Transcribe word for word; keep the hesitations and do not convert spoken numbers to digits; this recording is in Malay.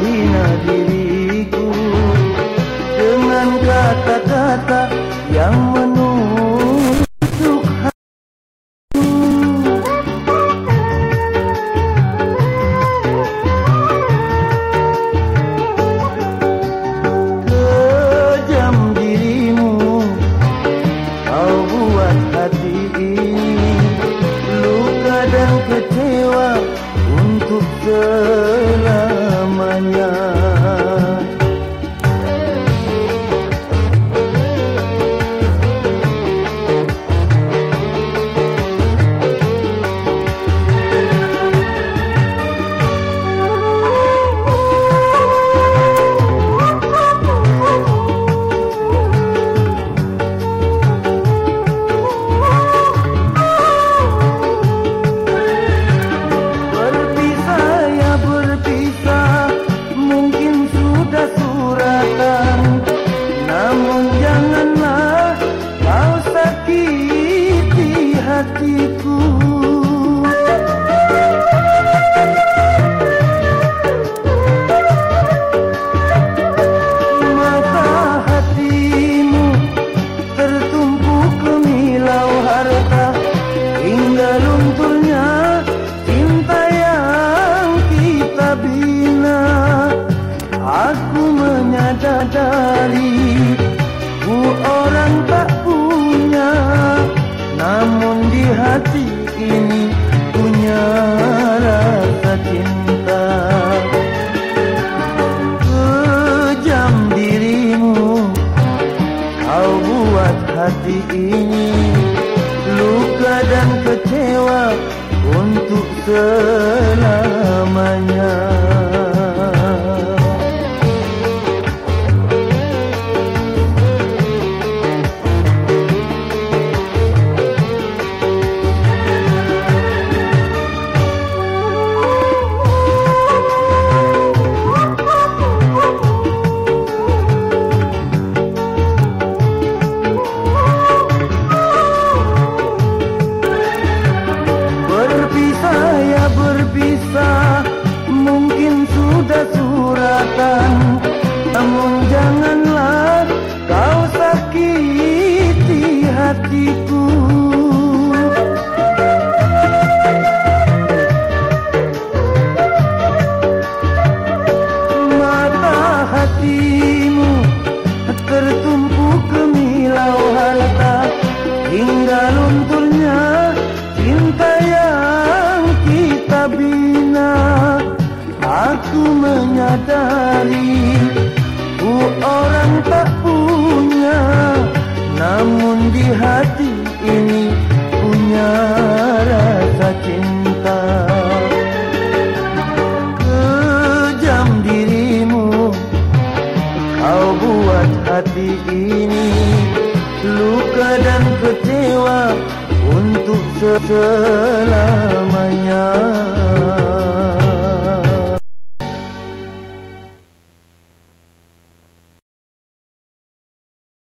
hina diriku dengan kata-kata yang menusuk hatiku. Kejam dirimu, kau buat hati ini luka dan kecewa untuk selamanya. Hatiku, mata hatimu tertumpuk kemilau harta hingga lunturnya cinta yang kita bina. Aku menyadari ku orang tak punya, namun di hati ini punya rasa cinta. Kejam dirimu, kau buat hati ini luka dan kecewa untuk selamanya. Mungkin sudah suratan, namun janganlah kau sakiti hatiku. Mata hatimu tertumpuk kemilau harta hingga lunturnya cinta yang kita bina. Aku menyadari ku orang tak punya, namun di hati ini punya rasa cinta. Kejam dirimu, kau buat hati ini luka dan kecewa untuk selamanya.